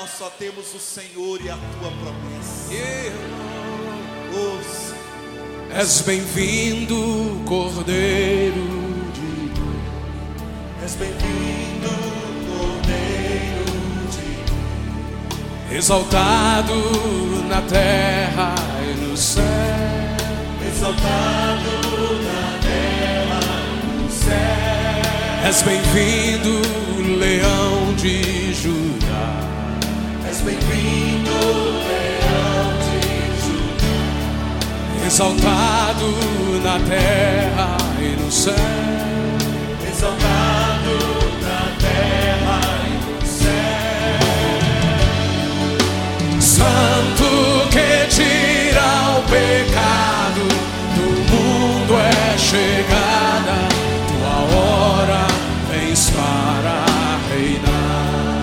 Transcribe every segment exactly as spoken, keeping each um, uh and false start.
Nós só temos o Senhor e a tua promessa. Ouça. És bem-vindo, Cordeiro de Deus. És bem-vindo, Cordeiro de Deus. Exaltado na terra e no céu. Exaltado na terra e no céu. És bem-vindo, Leão de Judá. És bem-vindo, Leão de Judá. Exaltado na terra e no céu. Exaltado na terra e no céu. Santo que tira o pecado do mundo, é chegada tua hora, vens para reinar.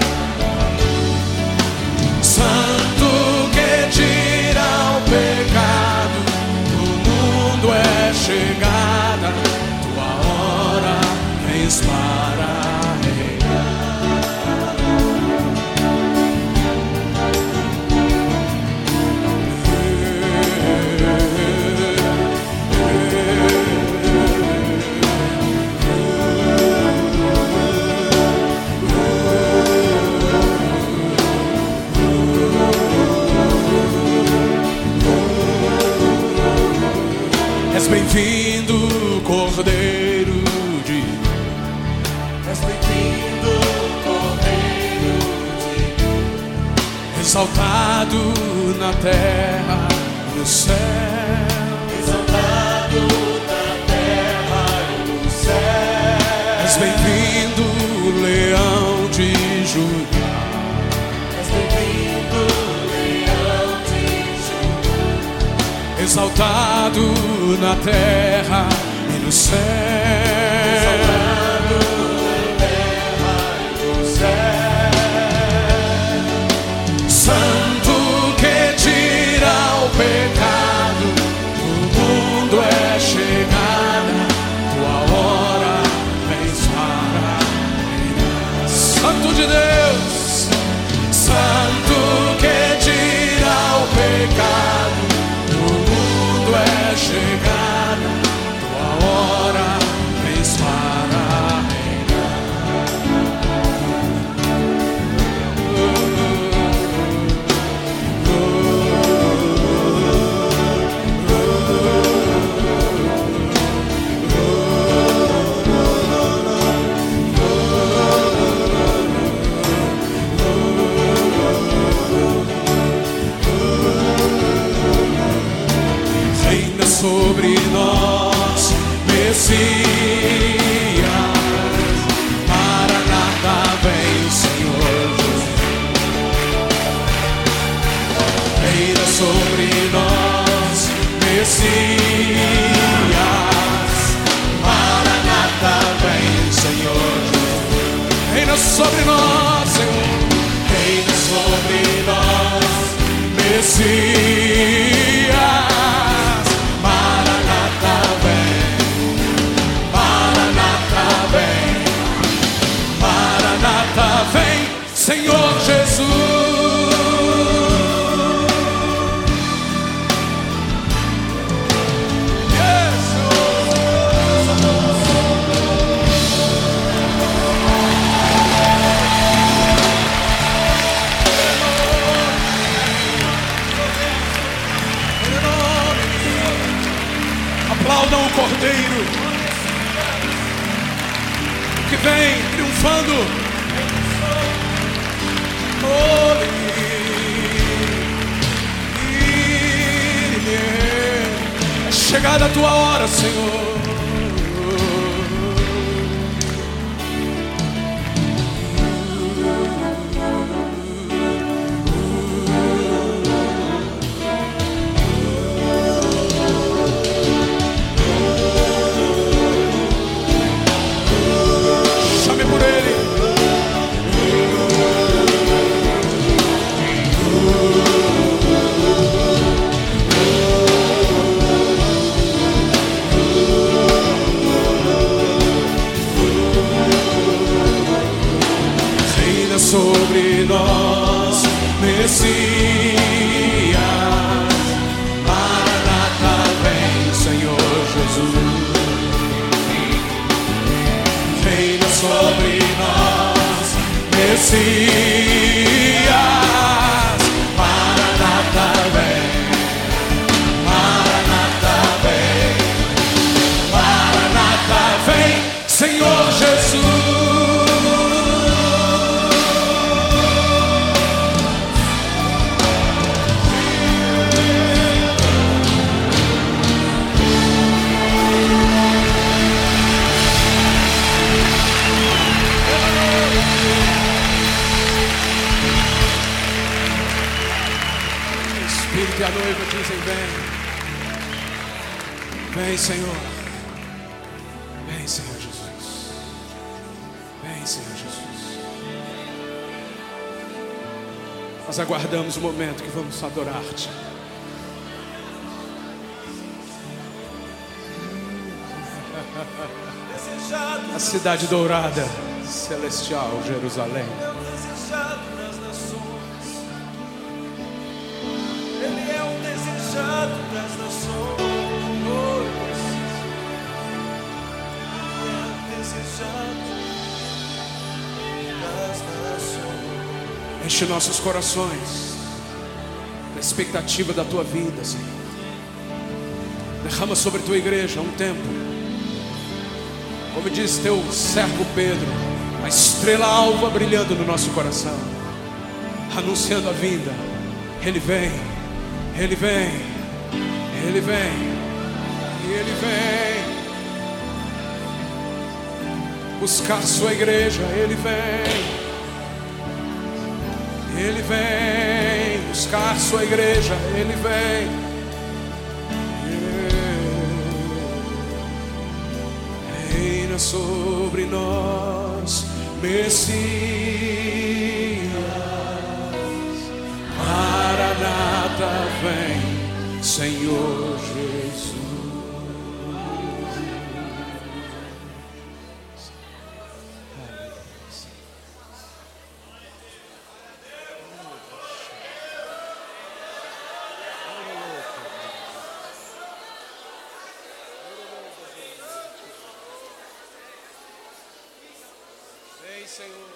Santo que tira o pecado do mundo, é chegada tua hora, vens para És bem-vindo, Cordeiro de Deus. És bem-vindo, Cordeiro de Deus. Exaltado na terra e no céu. Exaltado na terra e no céu. És bem-vindo, Leão de Judá. És bem-vindo, Leão de Judá. Exaltado na terra e no céu. Exaltado na terra e no céu. Santo que tira o pecado do mundo, é chegada tua hora, vens para reinar. Santo de Deus, Santo que tira o pecado do mundo, é chegada tua hora, vens para reinar. Reina sobre nós, Messias. Maranata, vem, Senhor Jesus. Reina sobre nós, Messias. Maranata, vem, Senhor Jesus. Reina sobre nós, Senhor. Reina sobre nós, Messias. Maranata, vem. Maranata, vem. Maranata, vem, Senhor Jesus. Yes, aplaudam o Cordeiro que vem triunfando. Oh, é chegada a tua hora, Senhor. Chame por Ele. Messias. Maranata vem, Maranata vem, Maranata vem, Senhor Jesus. Espírito e a noiva dizem: vem, vem, Senhor, vem, Senhor Jesus, vem, Senhor Jesus. Nós aguardamos o momento que vamos adorar-te. A cidade dourada, celestial Jerusalém. Ele é o desejado das nações. Ele é o desejado das nações. Enche nossos corações na expectativa da tua vida, Senhor. Derrama sobre tua igreja um tempo, como diz teu servo Pedro, a estrela alva brilhando no nosso coração, anunciando a vinda. Ele vem, Ele vem, Ele vem, e Ele vem buscar sua igreja. Ele vem, Ele vem buscar sua igreja. Ele vem. Reina sobre nós, Messias. Maranata vem, Senhor Jesus. Vem, Senhor.